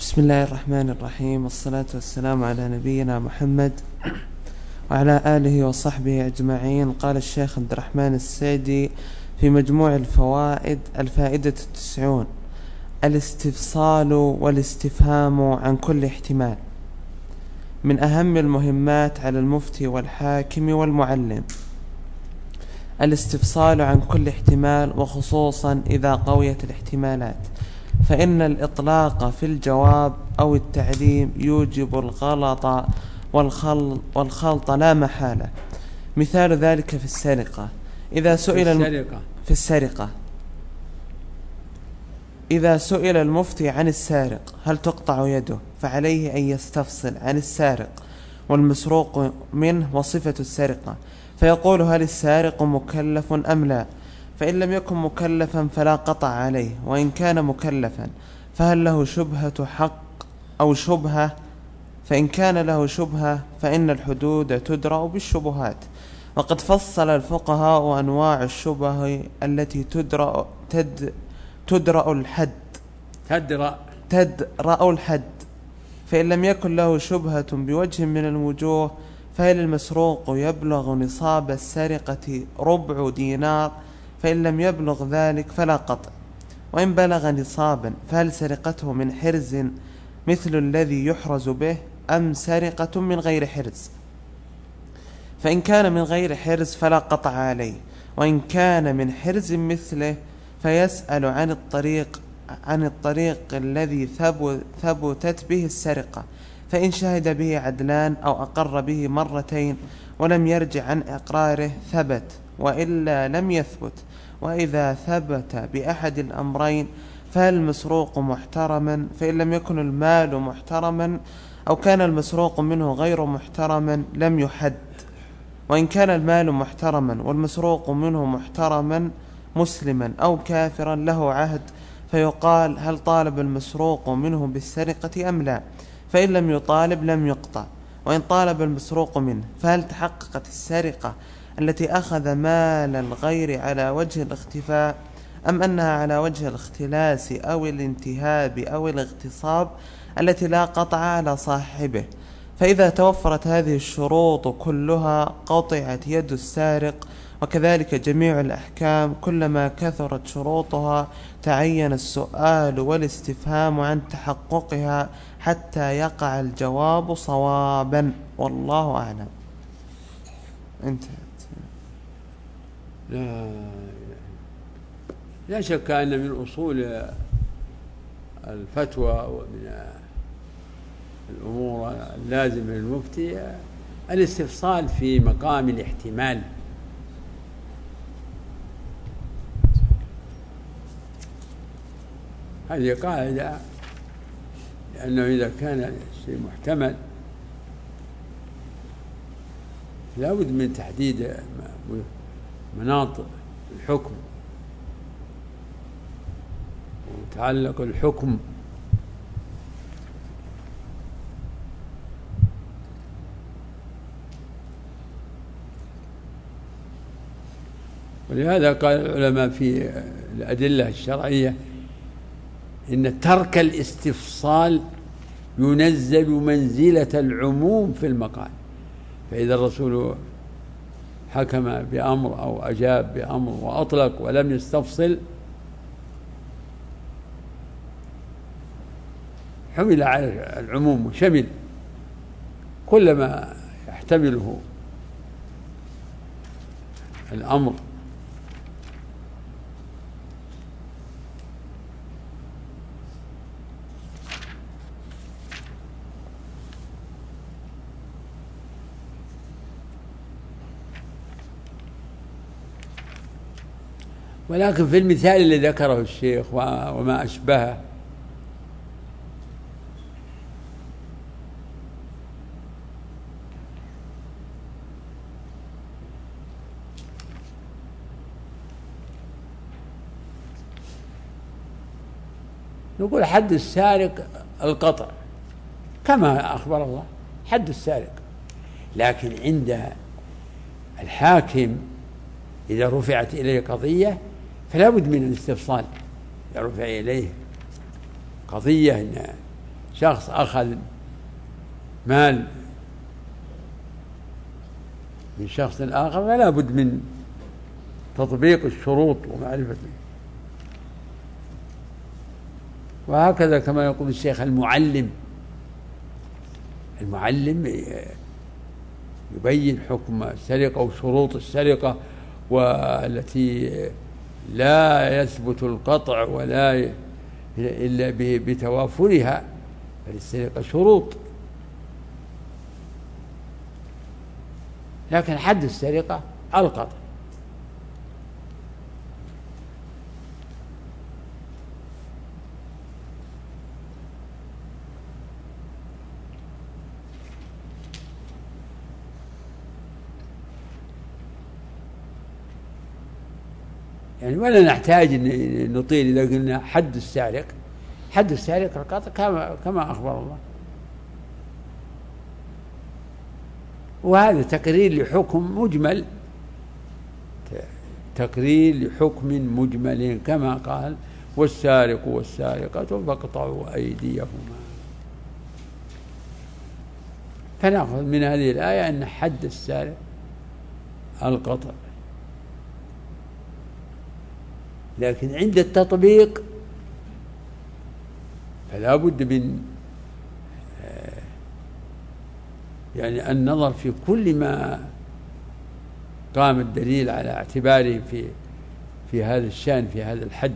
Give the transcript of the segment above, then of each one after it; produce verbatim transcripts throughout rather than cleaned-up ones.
بسم الله الرحمن الرحيم، والصلاة والسلام على نبينا محمد وعلى آله وصحبه أجمعين. قال الشيخ عبد الرحمن السعدي في مجموع الفوائد: الفائدة التسعون: الاستفصال والاستفهام عن كل احتمال. من أهم المهمات على المفتي والحاكم والمعلم الاستفصال عن كل احتمال، وخصوصا إذا قويت الاحتمالات، فإن الإطلاق في الجواب أو التعليم يوجب الغلط والخلط, والخلط لا محالة. مثال ذلك في السرقة إذا سئل في السرقة. في السرقة إذا سئل المفتي عن السارق هل تقطع يده، فعليه أن يستفصل عن السارق والمسروق منه وصفة السرقة، فيقول هل السارق مكلف أم لا، فإن لم يكن مكلفا فلا قطع عليه، وإن كان مكلفا فهل له شبهة حق أو شبهة، فإن كان له شبهة فإن الحدود تدرأ بالشبهات. وقد فصل الفقهاء أنواع الشبه التي تدرأ تد تدرأ الحد تدرأ تدرأ الحد فإن لم يكن له شبهة بوجه من الوجوه، فهل المسروق يبلغ نصاب السرقة ربع دينار، فإن لم يبلغ ذلك فلا قطع، وإن بلغ نصابا فهل سرقته من حرز مثل الذي يحرز به أم سرقة من غير حرز، فإن كان من غير حرز فلا قطع عليه، وإن كان من حرز مثله فيسأل عن الطريق عن الطريق الذي ثبتت به السرقة، فإن شهد به عدلان أو أقر به مرتين ولم يرجع عن إقراره ثبت، وإلا لم يثبت. وإذا ثبت بأحد الأمرين فهل المسروق محترما، فإن لم يكن المال محترما أو كان المسروق منه غير محترما لم يحد، وإن كان المال محترما والمسروق منه محترما مسلما أو كافرا له عهد، فيقال هل طالب المسروق منه بالسرقة أم لا، فإن لم يطالب لم يقطع، وإن طالب المسروق منه فهل تحققت السرقة التي أخذ مال الغير على وجه الاختفاء، أم أنها على وجه الاختلاس أو الانتهاب أو الاغتصاب التي لا قطع على صاحبه. فإذا توفرت هذه الشروط كلها قطعت يد السارق. وكذلك جميع الأحكام كلما كثرت شروطها تعين السؤال والاستفهام عن تحققها حتى يقع الجواب صوابا، والله أعلم. انتهت. لا, لا شك أن من أصول الفتوى ومن الأمور اللازمة للمفتي الاستفصال في مقام الاحتمال. هذه قاعدة، لأنه إذا كان شيء محتمل لا بد من تحديد مناط الحكم وتعلق الحكم. ولهذا قال العلماء في الأدلة الشرعية إن ترك الاستفصال ينزل منزلة العموم في المقال، فإذا الرسول حكم بأمر أو أجاب بأمر وأطلق ولم يستفصل حمل على العموم وشمل كل ما يحتمله الأمر. ولكن في المثال الذي ذكره الشيخ وما أشبهه نقول حد السارق القطع كما أخبر الله، حد السارق. لكن عند الحاكم إذا رفعت إليه قضية فلا بد من الاستفصال. يرفع إليه قضية إن شخص أخذ مال من شخص آخر فلا بد من تطبيق الشروط ومعرفته. وهكذا كما يقول الشيخ المعلم المعلم يبين حكم السرقة وشروط السرقة والتي لا يثبت القطع ولا إلا بتوافرها، فللسرقة شروط. لكن حد السرقة القطع. يعني ولا نحتاج أن نطيل إذا قلنا حد السارق. حد السارق القطع كما كما أخبر الله، وهذا تقرير لحكم مجمل، تقرير لحكم مجمل كما قال والسارق والسارقة فاقطعوا أيديهما. فنأخذ من هذه الآية أن حد السارق القطع، لكن عند التطبيق فلا بد من يعني النظر في كل ما قام الدليل على اعتباره في في هذا الشأن، في هذا الحد.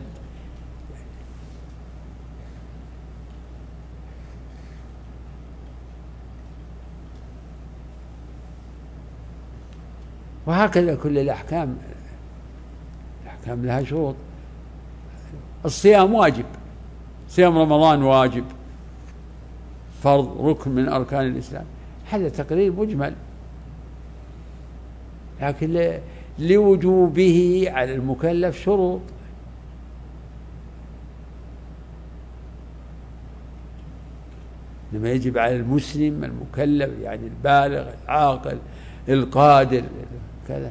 وهكذا كل الأحكام، الأحكام لها شروط. الصيام واجب، صيام رمضان واجب، فرض، ركن من أركان الإسلام، هذا تقرير مجمل. لكن لوجوبه على المكلف شروط. لما يجب على المسلم المكلف يعني البالغ العاقل القادر كذا.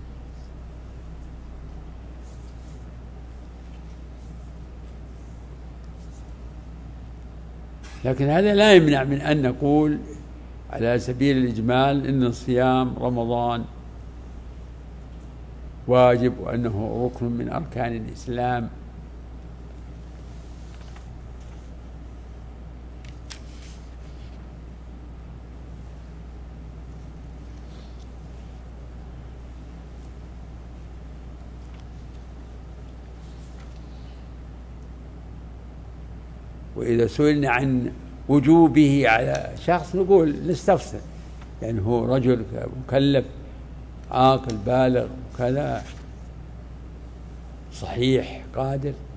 لكن هذا لا يمنع من أن نقول على سبيل الإجمال إن صيام رمضان واجب وأنه ركن من أركان الإسلام. وإذا سئلنا عن وجوبه على شخص نقول نستفسر، يعني هو رجل مكلف عاقل بالغ وكذا صحيح قادر،